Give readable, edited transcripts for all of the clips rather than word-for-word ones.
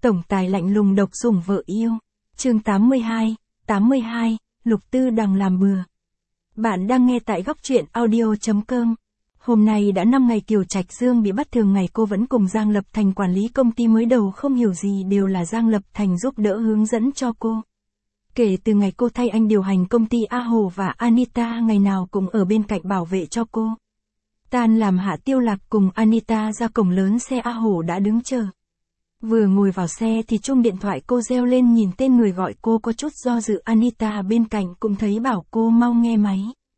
Tổng tài lạnh lùng độc sủng vợ yêu. Chương 82, Lục Tư Đằng làm bừa. Bạn đang nghe tại góc truyện audio.com. Hôm nay đã 5 ngày Kiều Trạch Dương bị bắt, thường ngày cô vẫn cùng Giang Lập Thành quản lý công ty, mới đầu không hiểu gì đều là Giang Lập Thành giúp đỡ hướng dẫn cho cô. Kể từ ngày cô thay anh điều hành công ty, A Hồ và Anita ngày nào cũng ở bên cạnh bảo vệ cho cô. Tan làm Hạ Tiêu Lạc cùng Anita ra cổng lớn, xe A Hồ đã đứng chờ. Vừa ngồi vào xe thì chuông điện thoại cô reo lên, nhìn tên người gọi cô có chút do dự. Anita bên cạnh cũng thấy bảo cô mau nghe máy.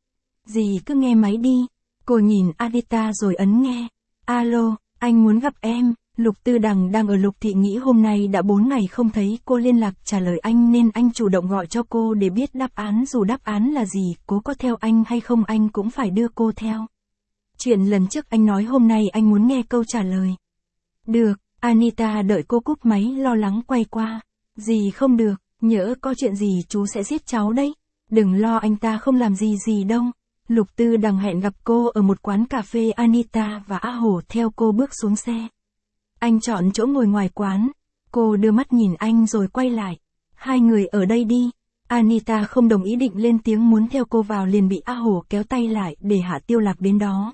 Gì cứ nghe máy đi. Cô nhìn Anita rồi ấn nghe. Alo, anh muốn gặp em. Lục Tư Đằng đang ở Lục Thị, nghĩ hôm nay đã 4 ngày không thấy cô liên lạc trả lời anh nên anh chủ động gọi cho cô để biết đáp án, dù đáp án là gì, cô có theo anh hay không anh cũng phải đưa cô theo. Chuyện lần trước anh nói hôm nay anh muốn nghe câu trả lời. Được. Anita đợi cô cúp máy lo lắng quay qua. Gì không được, nhỡ có chuyện gì chú sẽ giết cháu đấy. Đừng lo, anh ta không làm gì đâu. Lục Tư Đằng hẹn gặp cô ở một quán cà phê. Anita và A Hồ theo cô bước xuống xe. Anh chọn chỗ ngồi ngoài quán. Cô đưa mắt nhìn anh rồi quay lại. Hai người ở đây đi. Anita không đồng ý, định lên tiếng muốn theo cô vào liền bị A Hồ kéo tay lại để Hạ Tiêu Lạc đến đó.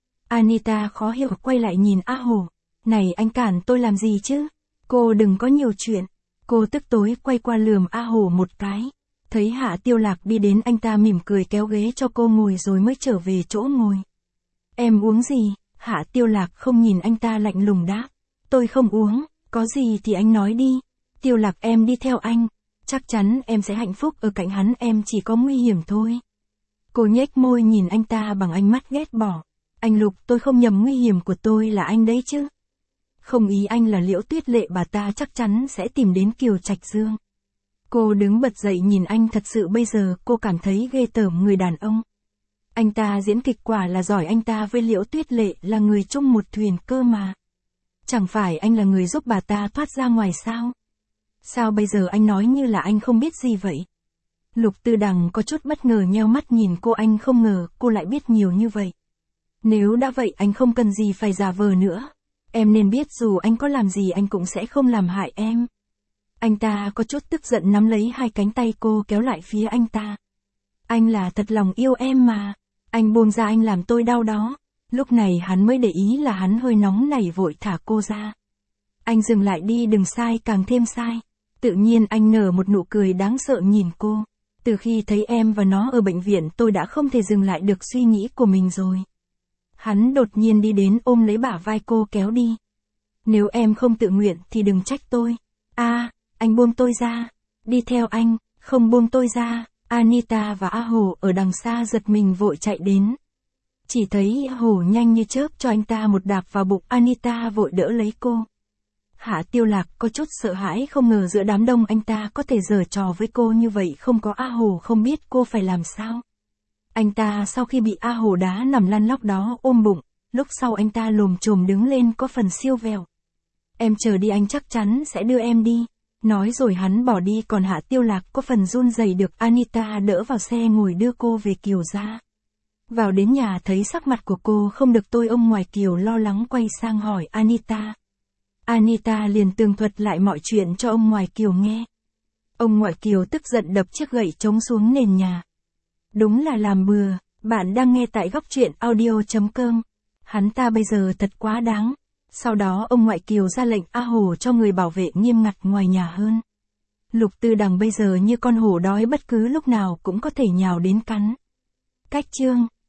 Anita khó hiểu quay lại nhìn A Hồ. Này anh cản tôi làm gì chứ? Cô đừng có nhiều chuyện. Cô tức tối quay qua lườm A Hồ một cái. Thấy Hạ Tiêu Lạc đi đến, anh ta mỉm cười kéo ghế cho cô ngồi rồi mới trở về chỗ ngồi. Em uống gì? Hạ Tiêu Lạc không nhìn anh ta, lạnh lùng đáp. Tôi không uống, có gì thì anh nói đi. Tiêu Lạc, em đi theo anh. Chắc chắn em sẽ hạnh phúc ở cạnh hắn, em chỉ có nguy hiểm thôi. Cô nhếch môi nhìn anh ta bằng ánh mắt ghét bỏ. Anh Lục, tôi không nhầm, nguy hiểm của tôi là anh đấy chứ. Không, ý anh là Liễu Tuyết Lệ, bà ta chắc chắn sẽ tìm đến Kiều Trạch Dương. Cô đứng bật dậy nhìn anh, thật sự bây giờ cô cảm thấy ghê tởm người đàn ông. Anh ta diễn kịch quả là giỏi, anh ta với Liễu Tuyết Lệ là người chung một thuyền cơ mà. Chẳng phải anh là người giúp bà ta thoát ra ngoài sao? Sao bây giờ anh nói như là anh không biết gì vậy? Lục Tư Đằng có chút bất ngờ nheo mắt nhìn cô, anh không ngờ cô lại biết nhiều như vậy. Nếu đã vậy anh không cần gì phải giả vờ nữa. Em nên biết dù anh có làm gì anh cũng sẽ không làm hại em. Anh ta có chút tức giận nắm lấy hai cánh tay cô kéo lại phía anh ta. Anh là thật lòng yêu em mà. Anh buông ra, anh làm tôi đau đó. Lúc này hắn mới để ý là hắn hơi nóng nảy, vội thả cô ra. Anh dừng lại đi, đừng sai càng thêm sai. Tự nhiên anh nở một nụ cười đáng sợ nhìn cô. Từ khi thấy em và nó ở bệnh viện tôi đã không thể dừng lại được suy nghĩ của mình rồi. Hắn đột nhiên đi đến ôm lấy bả vai cô kéo đi. Nếu em không tự nguyện thì đừng trách tôi. Anh buông tôi ra. Đi theo anh, không buông tôi ra. Anita và A Hồ ở đằng xa giật mình vội chạy đến. Chỉ thấy A Hồ nhanh như chớp cho anh ta một đạp vào bụng. Anita vội đỡ lấy cô. Hạ Tiêu Lạc có chút sợ hãi, không ngờ giữa đám đông anh ta có thể giở trò với cô như vậy, không có A Hồ không biết cô phải làm sao. Anh ta sau khi bị A Hồ đá nằm lăn lóc đó ôm bụng, lúc sau anh ta lồm chồm đứng lên có phần siêu vẹo. Em chờ đi, anh chắc chắn sẽ đưa em đi. Nói rồi hắn bỏ đi, còn Hạ Tiêu Lạc có phần run rẩy được Anita đỡ vào xe ngồi đưa cô về Kiều gia. Vào đến nhà thấy sắc mặt của cô không được tôi, ông ngoại Kiều lo lắng quay sang hỏi Anita. Anita liền tường thuật lại mọi chuyện cho ông ngoại Kiều nghe. Ông ngoại Kiều tức giận đập chiếc gậy trống xuống nền nhà. Đúng là làm bừa. Bạn đang nghe tại góc truyện audio.com. Hắn ta bây giờ thật quá đáng. Sau đó ông ngoại Kiều ra lệnh A Hồ cho người bảo vệ nghiêm ngặt ngoài nhà hơn. Lục Tư Đằng bây giờ như con hổ đói, bất cứ lúc nào cũng có thể nhào đến cắn. Cách chương